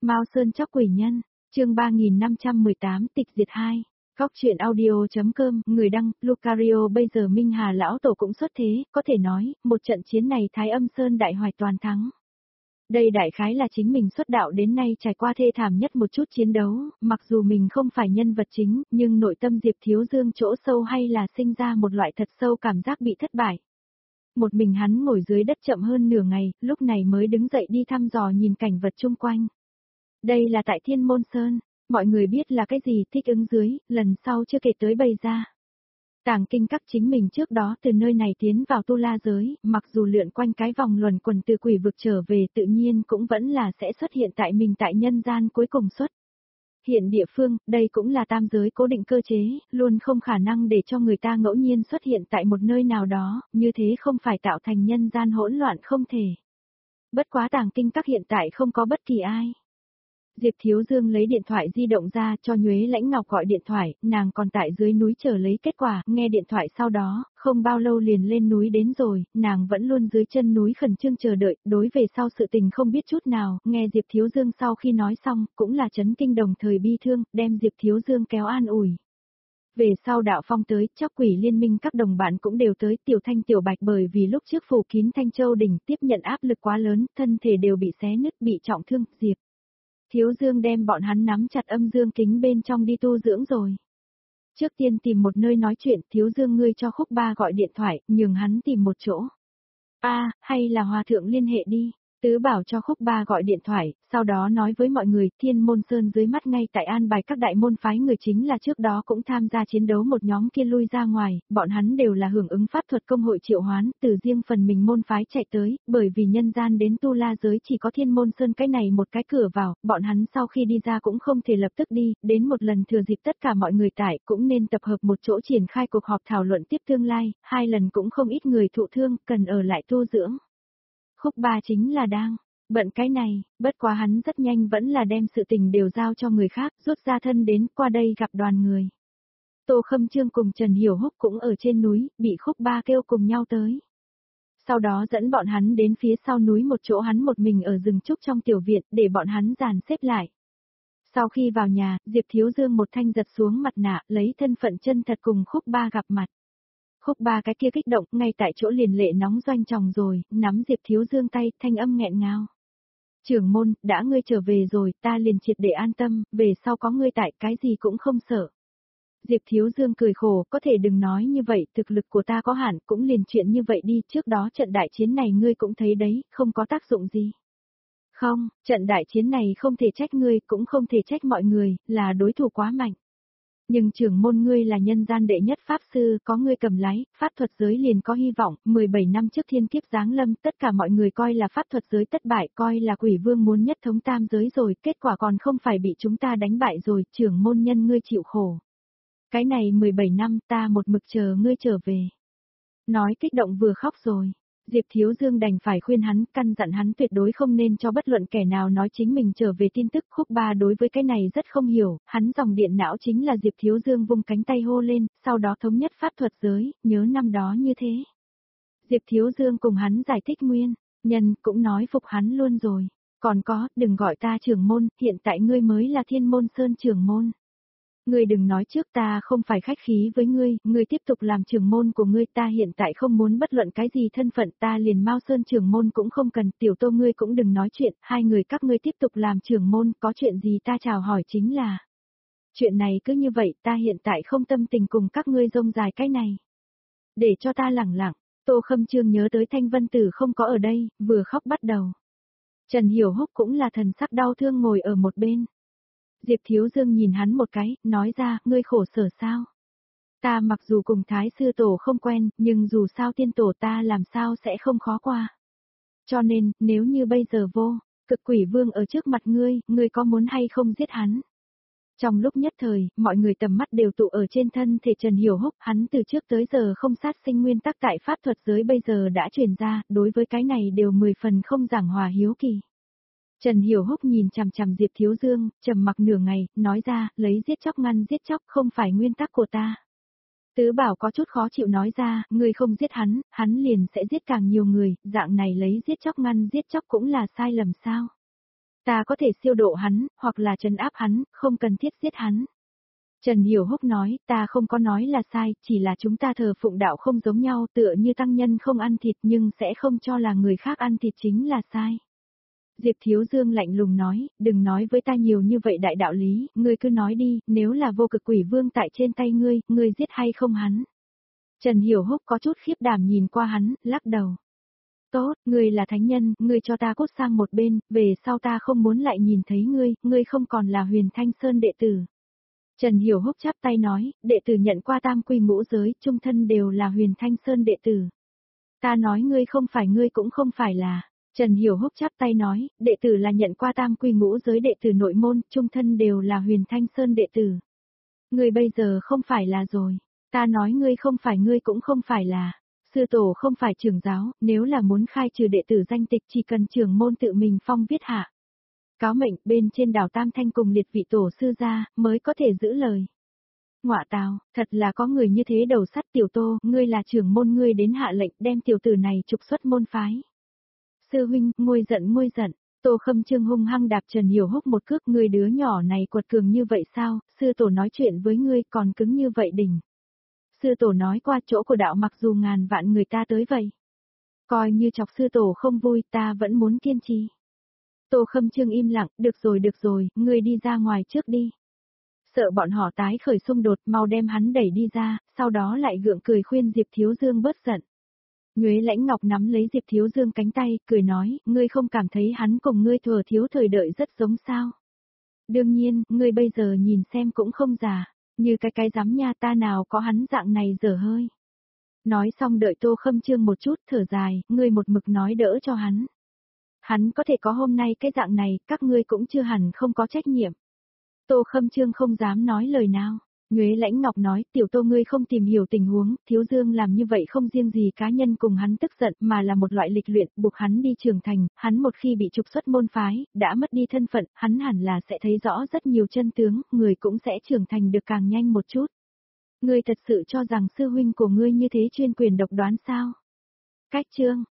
Mao Sơn Chóc Quỷ Nhân, chương 3518 tịch diệt 2. Góc truyện audio.com, người đăng, Lucario. Bây giờ Minh Hà lão tổ cũng xuất thế, có thể nói, một trận chiến này Thái Âm Sơn đại hoài toàn thắng. Đây đại khái là chính mình xuất đạo đến nay trải qua thê thảm nhất một chút chiến đấu, mặc dù mình không phải nhân vật chính, nhưng nội tâm Diệp Thiếu Dương chỗ sâu hay là sinh ra một loại thật sâu cảm giác bị thất bại. Một mình hắn ngồi dưới đất chậm hơn nửa ngày, lúc này mới đứng dậy đi thăm dò nhìn cảnh vật chung quanh. Đây là tại Thiên Môn Sơn, mọi người biết là cái gì, thích ứng dưới, lần sau chưa kể tới bày ra. Tàng kinh các chính mình trước đó từ nơi này tiến vào tu la giới, mặc dù lượn quanh cái vòng luẩn quẩn từ quỷ vực trở về tự nhiên cũng vẫn là sẽ xuất hiện tại mình tại nhân gian cuối cùng xuất. Hiện địa phương, đây cũng là tam giới cố định cơ chế, luôn không khả năng để cho người ta ngẫu nhiên xuất hiện tại một nơi nào đó, như thế không phải tạo thành nhân gian hỗn loạn không thể. Bất quá tàng kinh các hiện tại không có bất kỳ ai. Diệp Thiếu Dương lấy điện thoại di động ra cho Nhuế Lãnh Ngọc gọi điện thoại, nàng còn tại dưới núi chờ lấy kết quả, nghe điện thoại sau đó, không bao lâu liền lên núi đến rồi, nàng vẫn luôn dưới chân núi khẩn trương chờ đợi, đối về sau sự tình không biết chút nào, nghe Diệp Thiếu Dương sau khi nói xong, cũng là chấn kinh đồng thời bi thương, đem Diệp Thiếu Dương kéo an ủi. Về sau Đạo Phong tới, Chóc Quỷ Liên minh các đồng bạn cũng đều tới, Tiểu Thanh Tiểu Bạch bởi vì lúc trước phủ kín Thanh Châu đỉnh tiếp nhận áp lực quá lớn, thân thể đều bị xé nứt, bị trọng thương, Diệp Thiếu Dương đem bọn hắn nắm chặt âm dương kính bên trong đi tu dưỡng rồi. Trước tiên tìm một nơi nói chuyện, Thiếu Dương ngươi cho Khúc Ba gọi điện thoại, nhường hắn tìm một chỗ. Hay là Hòa Thượng liên hệ đi. Tứ bảo cho Khúc Ba gọi điện thoại, sau đó nói với mọi người, Thiên Môn Sơn dưới mắt ngay tại an bài các đại môn phái người chính là trước đó cũng tham gia chiến đấu một nhóm kia lui ra ngoài, bọn hắn đều là hưởng ứng pháp thuật công hội triệu hoán, từ riêng phần mình môn phái chạy tới, bởi vì nhân gian đến tu la giới chỉ có Thiên Môn Sơn cái này một cái cửa vào, bọn hắn sau khi đi ra cũng không thể lập tức đi, đến một lần thừa dịp tất cả mọi người tại cũng nên tập hợp một chỗ triển khai cuộc họp thảo luận tiếp tương lai, 2 lần cũng không ít người thụ thương, cần ở lại tu dưỡng. Khúc Ba chính là đang bận cái này, bất quá hắn rất nhanh vẫn là đem sự tình đều giao cho người khác, rút ra thân đến qua đây gặp đoàn người. Tô Khâm Trương cùng Trần Hiểu Húc cũng ở trên núi, bị Khúc Ba kêu cùng nhau tới. Sau đó dẫn bọn hắn đến phía sau núi một chỗ hắn một mình ở rừng trúc trong tiểu viện để bọn hắn dàn xếp lại. Sau khi vào nhà, Diệp Thiếu Dương một thanh giật xuống mặt nạ, lấy thân phận chân thật cùng Khúc Ba gặp mặt. Khúc Ba cái kia kích động, ngay tại chỗ liền lệ nóng doanh tròng rồi, nắm Diệp Thiếu Dương tay, thanh âm nghẹn ngào. Trưởng môn, đã ngươi trở về rồi, ta liền triệt để an tâm, về sau có ngươi tại, cái gì cũng không sợ. Diệp Thiếu Dương cười khổ, có thể đừng nói như vậy, thực lực của ta có hạn, cũng liền chuyện như vậy đi, trước đó trận đại chiến này ngươi cũng thấy đấy, không có tác dụng gì. Không, trận đại chiến này không thể trách ngươi, cũng không thể trách mọi người, là đối thủ quá mạnh. Nhưng trưởng môn ngươi là nhân gian đệ nhất pháp sư, có ngươi cầm lái, pháp thuật giới liền có hy vọng, 17 năm trước thiên kiếp giáng lâm, tất cả mọi người coi là pháp thuật giới thất bại, coi là quỷ vương muốn nhất thống tam giới rồi, kết quả còn không phải bị chúng ta đánh bại rồi, trưởng môn nhân ngươi chịu khổ. Cái này 17 năm ta một mực chờ ngươi trở về. Nói kích động vừa khóc rồi. Diệp Thiếu Dương đành phải khuyên hắn, căn dặn hắn tuyệt đối không nên cho bất luận kẻ nào nói chính mình trở về tin tức. Khúc Ba đối với cái này rất không hiểu, hắn dòng điện não chính là Diệp Thiếu Dương vung cánh tay hô lên, sau đó thống nhất pháp thuật giới, nhớ năm đó như thế. Diệp Thiếu Dương cùng hắn giải thích nguyên nhân, cũng nói phục hắn luôn rồi. Còn có, đừng gọi ta trưởng môn, hiện tại ngươi mới là Thiên Môn Sơn trưởng môn. Ngươi đừng nói trước, ta không phải khách khí với ngươi tiếp tục làm trưởng môn của ngươi, ta hiện tại không muốn bất luận cái gì thân phận, ta liền Mao Sơn trưởng môn cũng không cần, Tiểu Tô ngươi cũng đừng nói chuyện, 2 người các ngươi tiếp tục làm trưởng môn, có chuyện gì ta chào hỏi chính là. Chuyện này cứ như vậy, ta hiện tại không tâm tình cùng các ngươi rông dài cái này. Để cho ta lẳng lặng, Tô Khâm Trương nhớ tới Thanh Vân Tử không có ở đây, vừa khóc bắt đầu. Trần Hiểu Húc cũng là thần sắc đau thương ngồi ở một bên. Diệp Thiếu Dương nhìn hắn một cái, nói ra, ngươi khổ sở sao? Ta mặc dù cùng Thái Sư Tổ không quen, nhưng dù sao tiên tổ ta làm sao sẽ không khó qua. Cho nên, nếu như bây giờ vô, cực quỷ vương ở trước mặt ngươi có muốn hay không giết hắn? Trong lúc nhất thời, mọi người tầm mắt đều tụ ở trên thân thể Trần Hiểu Húc, hắn từ trước tới giờ không sát sinh nguyên tắc tại pháp thuật giới bây giờ đã truyền ra, đối với cái này đều 10 phần không giảng hòa hiếu kỳ. Trần Hiểu Húc nhìn chằm chằm Diệp Thiếu Dương, trầm mặc nửa ngày, nói ra, lấy giết chóc ngăn giết chóc không phải nguyên tắc của ta. Tứ Bảo có chút khó chịu nói ra, ngươi không giết hắn liền sẽ giết càng nhiều người, dạng này lấy giết chóc ngăn giết chóc cũng là sai lầm sao. Ta có thể siêu độ hắn, hoặc là trấn áp hắn, không cần thiết giết hắn. Trần Hiểu Húc nói, ta không có nói là sai, chỉ là chúng ta thờ phụng đạo không giống nhau, tựa như tăng nhân không ăn thịt nhưng sẽ không cho là người khác ăn thịt chính là sai. Diệp Thiếu Dương lạnh lùng nói, đừng nói với ta nhiều như vậy đại đạo lý, ngươi cứ nói đi, nếu là vô cực quỷ vương tại trên tay ngươi giết hay không hắn. Trần Hiểu Húc có chút khiếp đảm nhìn qua hắn, lắc đầu. Tốt, ngươi là thánh nhân, ngươi cho ta cút sang một bên, về sau ta không muốn lại nhìn thấy ngươi không còn là Huyền Thanh Sơn đệ tử. Trần Hiểu Húc chắp tay nói, đệ tử nhận qua tam quy ngũ giới, chung thân đều là Huyền Thanh Sơn đệ tử. Ta nói ngươi không phải ngươi cũng không phải là. Trần Hiểu Húc chắp tay nói, đệ tử là nhận qua tam quy ngũ giới đệ tử nội môn, chung thân đều là Huyền Thanh Sơn đệ tử. Ngươi bây giờ không phải là rồi. Ta nói ngươi không phải ngươi cũng không phải là. Sư tổ không phải trưởng giáo, nếu là muốn khai trừ đệ tử danh tịch chỉ cần trưởng môn tự mình phong viết hạ. Cáo mệnh bên trên đảo Tam Thanh cùng liệt vị tổ sư ra, mới có thể giữ lời. Ngọa tào, thật là có người như thế đầu sắt Tiểu Tô, ngươi là trưởng môn ngươi đến hạ lệnh đem tiểu tử này trục xuất môn phái. Sư huynh, nguôi giận, Tô Khâm Trương hung hăng đạp Trần Hiểu Húc một cước, ngươi đứa nhỏ này quật cường như vậy sao, sư tổ nói chuyện với ngươi còn cứng như vậy đỉnh. Sư tổ nói qua chỗ của đạo mặc dù ngàn vạn người ta tới vậy. Coi như chọc sư tổ không vui ta vẫn muốn kiên trì. Tô Khâm Trương im lặng, được rồi, ngươi đi ra ngoài trước đi. Sợ bọn họ tái khởi xung đột mau đem hắn đẩy đi ra, sau đó lại gượng cười khuyên Diệp Thiếu Dương bớt giận. Nhuế Lãnh Ngọc nắm lấy Diệp Thiếu Dương cánh tay, cười nói, ngươi không cảm thấy hắn cùng ngươi thuở thiếu thời đợi rất giống sao. Đương nhiên, ngươi bây giờ nhìn xem cũng không già, như cái giám nha ta nào có hắn dạng này dở hơi. Nói xong đợi Tô Khâm Trương một chút thở dài, ngươi một mực nói đỡ cho hắn. Hắn có thể có hôm nay cái dạng này, các ngươi cũng chưa hẳn không có trách nhiệm. Tô Khâm Trương không dám nói lời nào. Nhuế Lãnh Ngọc nói, Tiểu Tô ngươi không tìm hiểu tình huống, Thiếu Dương làm như vậy không riêng gì cá nhân cùng hắn tức giận mà là một loại lịch luyện, buộc hắn đi trưởng thành, hắn một khi bị trục xuất môn phái, đã mất đi thân phận, hắn hẳn là sẽ thấy rõ rất nhiều chân tướng, người cũng sẽ trưởng thành được càng nhanh một chút. Ngươi thật sự cho rằng sư huynh của ngươi như thế chuyên quyền độc đoán sao? Cách chương